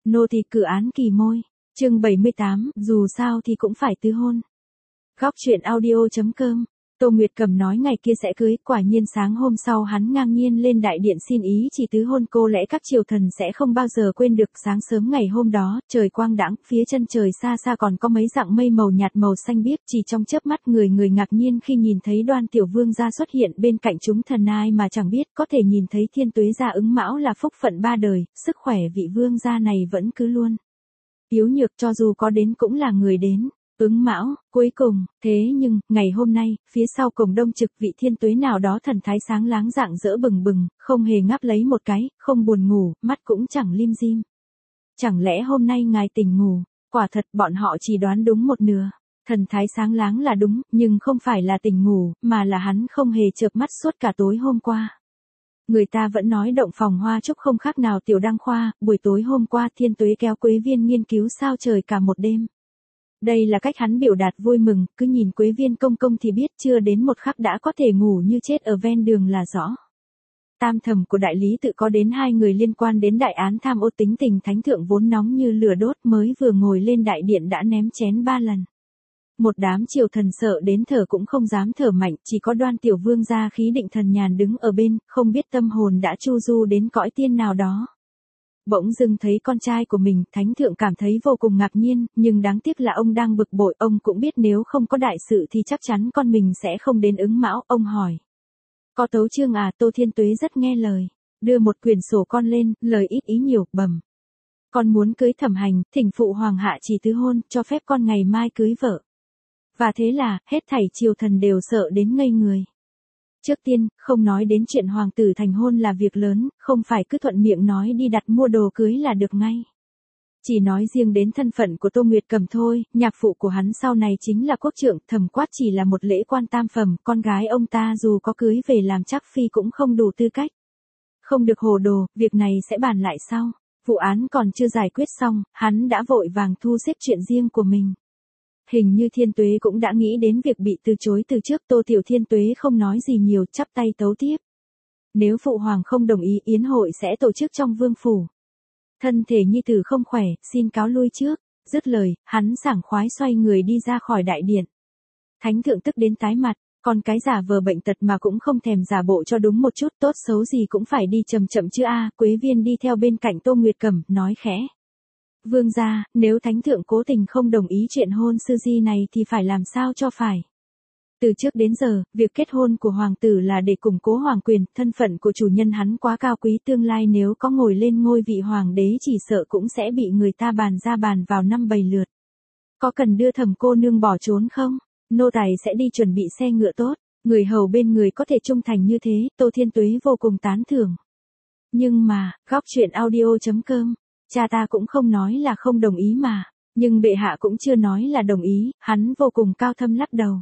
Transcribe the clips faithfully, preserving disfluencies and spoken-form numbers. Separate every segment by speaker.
Speaker 1: Nô tỳ cử án kỳ môi. Chương bảy mươi tám, dù sao thì cũng phải tứ hôn. Góc truyện audio chấm com. Tô Nguyệt Cầm nói ngày kia sẽ cưới, quả nhiên sáng hôm sau hắn ngang nhiên lên đại điện xin ý chỉ tứ hôn, cô lẽ các triều thần sẽ không bao giờ quên được. Sáng sớm ngày hôm đó, trời quang đãng, phía chân trời xa xa còn có mấy dặng mây màu nhạt màu xanh biếc, chỉ trong chớp mắt người người ngạc nhiên khi nhìn thấy Đoan tiểu vương gia xuất hiện bên cạnh chúng thần, ai mà chẳng biết có thể nhìn thấy thiên tuế gia ứng mão là phúc phận ba đời, sức khỏe vị vương gia này vẫn cứ luôn yếu nhược, cho dù có đến cũng là người đến. Ứng mão, cuối cùng, thế nhưng, ngày hôm nay, phía sau cổng đông trực vị thiên tuế nào đó thần thái sáng láng rạng rỡ bừng bừng, không hề ngáp lấy một cái, không buồn ngủ, mắt cũng chẳng lim dim. Chẳng lẽ hôm nay ngài tỉnh ngủ? Quả thật bọn họ chỉ đoán đúng một nửa. Thần thái sáng láng là đúng, nhưng không phải là tỉnh ngủ, mà là hắn không hề chợp mắt suốt cả tối hôm qua. Người ta vẫn nói động phòng hoa trúc không khác nào tiểu đăng khoa, buổi tối hôm qua thiên tuế kéo Quế Viên nghiên cứu sao trời cả một đêm. Đây là cách hắn biểu đạt vui mừng, cứ nhìn Quế Viên công công thì biết chưa đến một khắc đã có thể ngủ như chết ở ven đường là rõ. Tam thẩm của đại lý tự có đến hai người liên quan đến đại án tham ô, tính tình thánh thượng vốn nóng như lửa đốt, mới vừa ngồi lên đại điện đã ném chén ba lần. Một đám triều thần sợ đến thở cũng không dám thở mạnh, chỉ có Đoan tiểu vương gia khí định thần nhàn đứng ở bên, không biết tâm hồn đã chu du đến cõi tiên nào đó. Bỗng dưng thấy con trai của mình, thánh thượng cảm thấy vô cùng ngạc nhiên, nhưng đáng tiếc là ông đang bực bội, ông cũng biết nếu không có đại sự thì chắc chắn con mình sẽ không đến ứng mão, ông hỏi. Có tấu chương à? Tô Thiên Tuế rất nghe lời, đưa một quyển sổ con lên, lời ít ý nhiều, bẩm. Con muốn cưới Thẩm Hành, thỉnh phụ hoàng hạ chỉ tứ hôn, cho phép con ngày mai cưới vợ. Và thế là, hết thảy triều thần đều sợ đến ngây người. Trước tiên, không nói đến chuyện hoàng tử thành hôn là việc lớn, không phải cứ thuận miệng nói đi đặt mua đồ cưới là được ngay. Chỉ nói riêng đến thân phận của Tô Nguyệt Cầm thôi, nhạc phụ của hắn sau này chính là quốc trượng, Thẩm Quát chỉ là một lễ quan tam phẩm, con gái ông ta dù có cưới về làm trác phi cũng không đủ tư cách. Không được hồ đồ, việc này sẽ bàn lại sau. Vụ án còn chưa giải quyết xong, hắn đã vội vàng thu xếp chuyện riêng của mình. Hình như Thiên Tuế cũng đã nghĩ đến việc bị từ chối từ trước, Tô Tiểu Thiên Tuế không nói gì nhiều, chắp tay tấu tiếp. Nếu phụ hoàng không đồng ý, yến hội sẽ tổ chức trong vương phủ. Thân thể nhi tử không khỏe, xin cáo lui trước. Dứt lời, hắn sảng khoái xoay người đi ra khỏi đại điện. Thánh thượng tức đến tái mặt, còn cái giả vờ bệnh tật mà cũng không thèm giả bộ cho đúng một chút, tốt xấu gì cũng phải đi chậm chậm chứ a. Quế Viên đi theo bên cạnh Tô Nguyệt Cầm, nói khẽ. Vương gia, nếu thánh thượng cố tình không đồng ý chuyện hôn sư di này thì phải làm sao cho phải. Từ trước đến giờ, việc kết hôn của hoàng tử là để củng cố hoàng quyền, thân phận của chủ nhân hắn quá cao quý, tương lai nếu có ngồi lên ngôi vị hoàng đế chỉ sợ cũng sẽ bị người ta bàn ra bàn vào năm bầy lượt. Có cần đưa Thẩm cô nương bỏ trốn không? Nô tài sẽ đi chuẩn bị xe ngựa tốt, người hầu bên người có thể trung thành như thế, Tô Thiên Tuế vô cùng tán thưởng. Nhưng mà, góc truyện audio chấm com. Cha ta cũng không nói là không đồng ý mà, nhưng bệ hạ cũng chưa nói là đồng ý, hắn vô cùng cao thâm lắc đầu.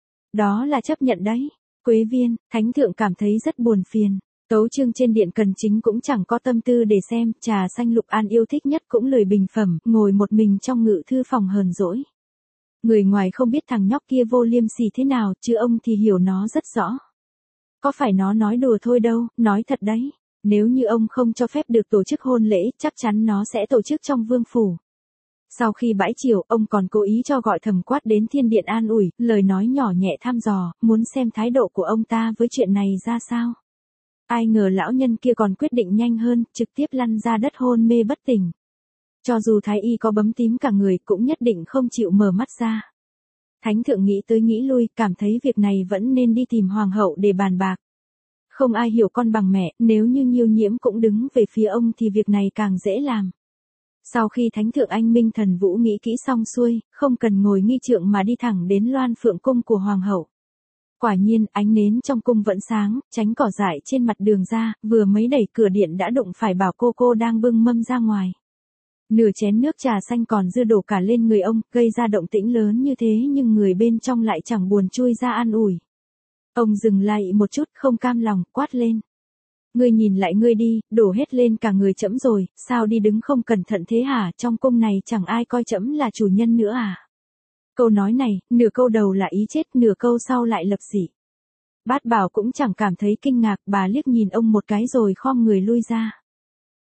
Speaker 1: Đó là chấp nhận đấy. Quế Viên, thánh thượng cảm thấy rất buồn phiền. Tấu chương trên điện cần chính cũng chẳng có tâm tư để xem, trà xanh Lục An yêu thích nhất cũng lười bình phẩm, ngồi một mình trong ngự thư phòng hờn dỗi. Người ngoài không biết thằng nhóc kia vô liêm sỉ thế nào, chứ ông thì hiểu nó rất rõ. Có phải nó nói đùa thôi đâu, nói thật đấy. Nếu như ông không cho phép được tổ chức hôn lễ, chắc chắn nó sẽ tổ chức trong vương phủ. Sau khi bãi triều, ông còn cố ý cho gọi Thẩm Quát đến thiên điện an ủi, lời nói nhỏ nhẹ thăm dò, muốn xem thái độ của ông ta với chuyện này ra sao. Ai ngờ lão nhân kia còn quyết định nhanh hơn, trực tiếp lăn ra đất hôn mê bất tỉnh. Cho dù thái y có bấm tím cả người cũng nhất định không chịu mở mắt ra. Thánh thượng nghĩ tới nghĩ lui, cảm thấy việc này vẫn nên đi tìm hoàng hậu để bàn bạc. Không ai hiểu con bằng mẹ, nếu như Nhiêu Nhiễm cũng đứng về phía ông thì việc này càng dễ làm. Sau khi thánh thượng anh minh thần vũ nghĩ kỹ xong xuôi, không cần ngồi nghi trượng mà đi thẳng đến Loan Phượng cung của hoàng hậu. Quả nhiên, ánh nến trong cung vẫn sáng, tránh cỏ dại trên mặt đường ra, vừa mới đẩy cửa điện đã đụng phải Bảo cô cô đang bưng mâm ra ngoài. Nửa chén nước trà xanh còn dư đổ cả lên người ông, gây ra động tĩnh lớn như thế nhưng người bên trong lại chẳng buồn chui ra an ủi. Ông dừng lại một chút, không cam lòng, quát lên. Ngươi nhìn lại ngươi đi, đổ hết lên cả người trẫm rồi, sao đi đứng không cẩn thận thế hả, trong cung này chẳng ai coi trẫm là chủ nhân nữa à. Câu nói này, nửa câu đầu là ý chết, nửa câu sau lại lập dị. Bát Bảo cũng chẳng cảm thấy kinh ngạc, bà liếc nhìn ông một cái rồi khom người lui ra.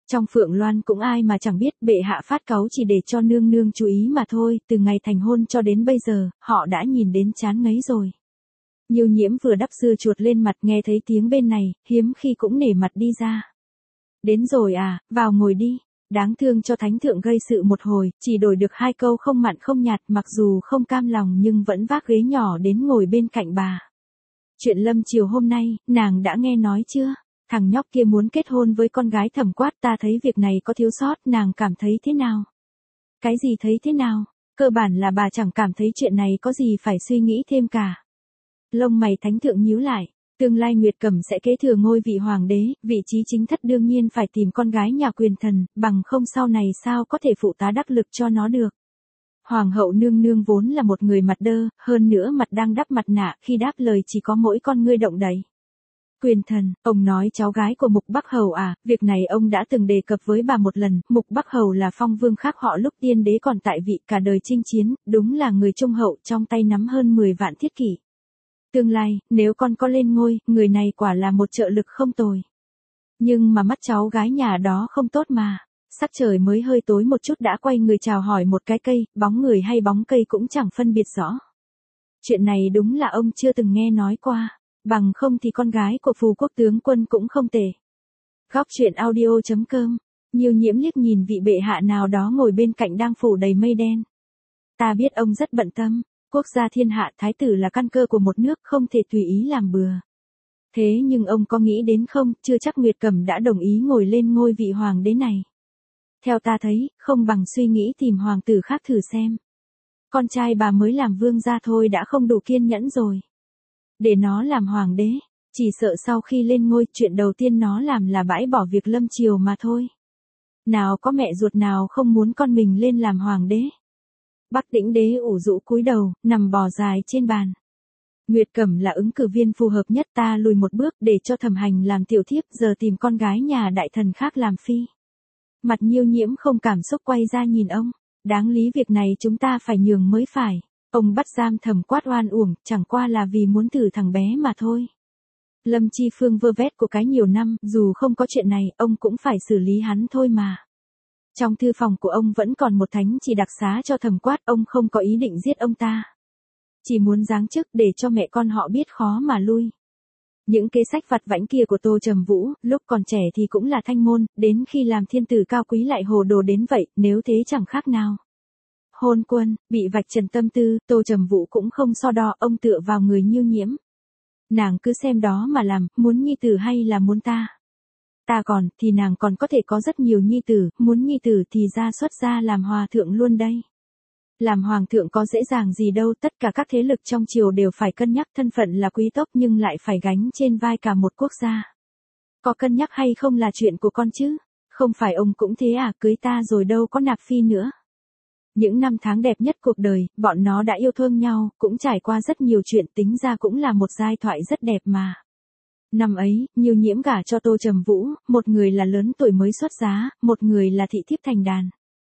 Speaker 1: Trong Phượng Loan cũng ai mà chẳng biết bệ hạ phát cáu chỉ để cho nương nương chú ý mà thôi, từ ngày thành hôn cho đến bây giờ, họ đã nhìn đến chán ngấy rồi. Nhiêu Nhiễm vừa đắp dưa chuột lên mặt nghe thấy tiếng bên này, hiếm khi cũng nể mặt đi ra. Đến rồi à, vào ngồi đi. Đáng thương cho thánh thượng gây sự một hồi, chỉ đổi được hai câu không mặn không nhạt, mặc dù không cam lòng nhưng vẫn vác ghế nhỏ đến ngồi bên cạnh bà. Chuyện lâm chiều hôm nay, nàng đã nghe nói chưa? Thằng nhóc kia muốn kết hôn với con gái Thẩm Quát, ta thấy việc này có thiếu sót, nàng cảm thấy thế nào? Cái gì thấy thế nào? Cơ bản là bà chẳng cảm thấy chuyện này có gì phải suy nghĩ thêm cả. Lông mày thánh thượng nhíu lại. Tương lai Nguyệt Cẩm sẽ kế thừa ngôi vị hoàng đế, vị trí chính thất đương nhiên phải tìm con gái nhà quyền thần, bằng không sau này sao có thể phụ tá đắc lực cho nó được. Hoàng hậu nương nương vốn là một người mặt đơ, hơn nữa mặt đang đắp mặt nạ, khi đáp lời chỉ có mỗi con ngươi động đậy. Quyền thần, ông nói cháu gái của Mục Bắc Hầu à, việc này ông đã từng đề cập với bà một lần, Mục Bắc Hầu là phong vương khác họ lúc tiên đế còn tại vị, cả đời chinh chiến, đúng là người trung hậu, trong tay nắm hơn mười vạn thiết kỷ. Tương lai, nếu con có lên ngôi, người này quả là một trợ lực không tồi. Nhưng mà mắt cháu gái nhà đó không tốt mà. Sắc trời mới hơi tối một chút đã quay người chào hỏi một cái cây, bóng người hay bóng cây cũng chẳng phân biệt rõ. Chuyện này đúng là ông chưa từng nghe nói qua, bằng không thì con gái của phù quốc tướng quân cũng không tệ. Góc truyện audio chấm com, Nhiêu Nhiễm liếc nhìn vị bệ hạ nào đó ngồi bên cạnh đang phủ đầy mây đen. Ta biết ông rất bận tâm. Quốc gia thiên hạ, thái tử là căn cơ của một nước, không thể tùy ý làm bừa. Thế nhưng ông có nghĩ đến không, chưa chắc Nguyệt Cẩm đã đồng ý ngồi lên ngôi vị hoàng đế này. Theo ta thấy, không bằng suy nghĩ tìm hoàng tử khác thử xem. Con trai bà mới làm vương gia thôi đã không đủ kiên nhẫn rồi. Để nó làm hoàng đế, chỉ sợ sau khi lên ngôi, chuyện đầu tiên nó làm là bãi bỏ việc lâm triều mà thôi. Nào có mẹ ruột nào không muốn con mình lên làm hoàng đế. Bắc Tĩnh đế ủ rũ cúi đầu, nằm bò dài trên bàn. Nguyệt Cẩm là ứng cử viên phù hợp nhất, ta lùi một bước để cho Thẩm Hành làm tiểu thiếp, giờ tìm con gái nhà đại thần khác làm phi. Mặt Nhiêu Nhiễm không cảm xúc quay ra nhìn ông. Đáng lý việc này chúng ta phải nhường mới phải. Ông bắt giam Thẩm Quát oan uổng, chẳng qua là vì muốn thử thằng bé mà thôi. Lâm Chi Phương vơ vét của cái nhiều năm, dù không có chuyện này, ông cũng phải xử lý hắn thôi mà. Trong thư phòng của ông vẫn còn một thánh chỉ đặc xá cho Thẩm Quát, ông không có ý định giết ông ta. Chỉ muốn giáng chức để cho mẹ con họ biết khó mà lui. Những kế sách vặt vãnh kia của Tô Trầm Vũ, lúc còn trẻ thì cũng là thanh môn, đến khi làm thiên tử cao quý lại hồ đồ đến vậy, nếu thế chẳng khác nào. Hôn quân, bị vạch trần tâm tư, Tô Trầm Vũ cũng không so đo, ông tựa vào người Nhiêu Nhiễm. Nàng cứ xem đó mà làm, muốn nhi tử hay là muốn ta. Ta còn, thì nàng còn có thể có rất nhiều nhi tử, muốn nhi tử thì ra xuất gia làm hòa thượng luôn đây. Làm hoàng thượng có dễ dàng gì đâu, tất cả các thế lực trong triều đều phải cân nhắc, thân phận là quý tộc nhưng lại phải gánh trên vai cả một quốc gia. Có cân nhắc hay không là chuyện của con chứ, không phải ông cũng thế à, cưới ta rồi đâu có nạp phi nữa. Những năm tháng đẹp nhất cuộc đời, bọn nó đã yêu thương nhau, cũng trải qua rất nhiều chuyện, tính ra cũng là một giai thoại rất đẹp mà. Năm ấy, Nhiêu Nhiễm gả cho Tô Trầm Vũ, một người là lớn tuổi mới xuất giá, một người là thị thiếp thành đàn.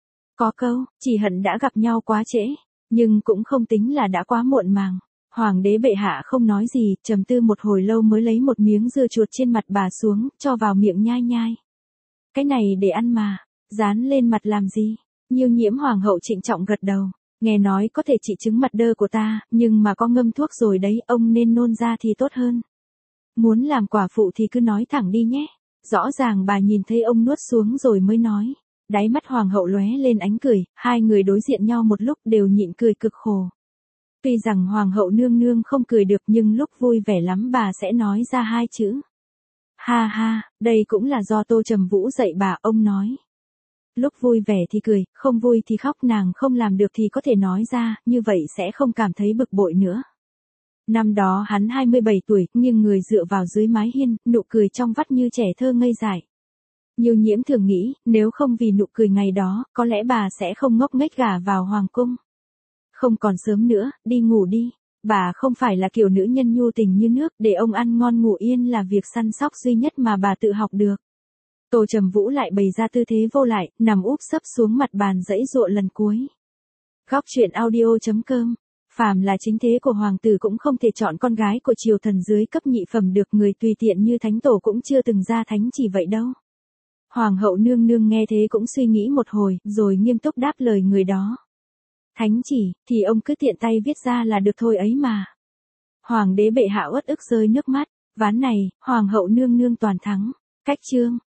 Speaker 1: Có câu, chỉ hận đã gặp nhau quá trễ, nhưng cũng không tính là đã quá muộn màng. Hoàng đế bệ hạ không nói gì, trầm tư một hồi lâu mới lấy một miếng dưa chuột trên mặt bà xuống, cho vào miệng nhai nhai. Cái này để ăn mà, dán lên mặt làm gì? Nhiêu Nhiễm hoàng hậu trịnh trọng gật đầu. Nghe nói có thể trị chứng mặt đơ của ta, nhưng mà có ngâm thuốc rồi đấy, ông nên nôn ra thì tốt hơn. Muốn làm quả phụ thì cứ nói thẳng đi nhé. Rõ ràng bà nhìn thấy ông nuốt xuống rồi mới nói. Đáy mắt hoàng hậu lóe lên ánh cười, hai người đối diện nhau một lúc đều nhịn cười cực khổ. Tuy rằng hoàng hậu nương nương không cười được nhưng lúc vui vẻ lắm bà sẽ nói ra hai chữ. Ha ha, đây cũng là do Tô Trầm Vũ dạy bà, ông nói. Lúc vui vẻ thì cười, không vui thì khóc, nàng không làm được thì có thể nói ra, như vậy sẽ không cảm thấy bực bội nữa. Năm đó hắn hai mươi bảy tuổi, nhưng người dựa vào dưới mái hiên, nụ cười trong vắt như trẻ thơ ngây dại. Nhiêu Nhiễm thường nghĩ, nếu không vì nụ cười ngày đó, có lẽ bà sẽ không ngốc nghếch gả vào hoàng cung. Không còn sớm nữa, đi ngủ đi. Bà không phải là kiểu nữ nhân nhu tình như nước, để ông ăn ngon ngủ yên là việc săn sóc duy nhất mà bà tự học được. Tô Trầm Vũ lại bày ra tư thế vô lại, nằm úp sấp xuống mặt bàn dãy dụa lần cuối. Góc truyện audio chấm com. Phàm là chính thế của hoàng tử cũng không thể chọn con gái của triều thần dưới cấp nhị phẩm được, người tùy tiện như thánh tổ cũng chưa từng ra thánh chỉ vậy đâu. Hoàng hậu nương nương nghe thế cũng suy nghĩ một hồi, rồi nghiêm túc đáp lời người đó. Thánh chỉ, thì ông cứ tiện tay viết ra là được thôi ấy mà. Hoàng đế bệ hạ uất ức rơi nước mắt, ván này, hoàng hậu nương nương toàn thắng. Cách chương.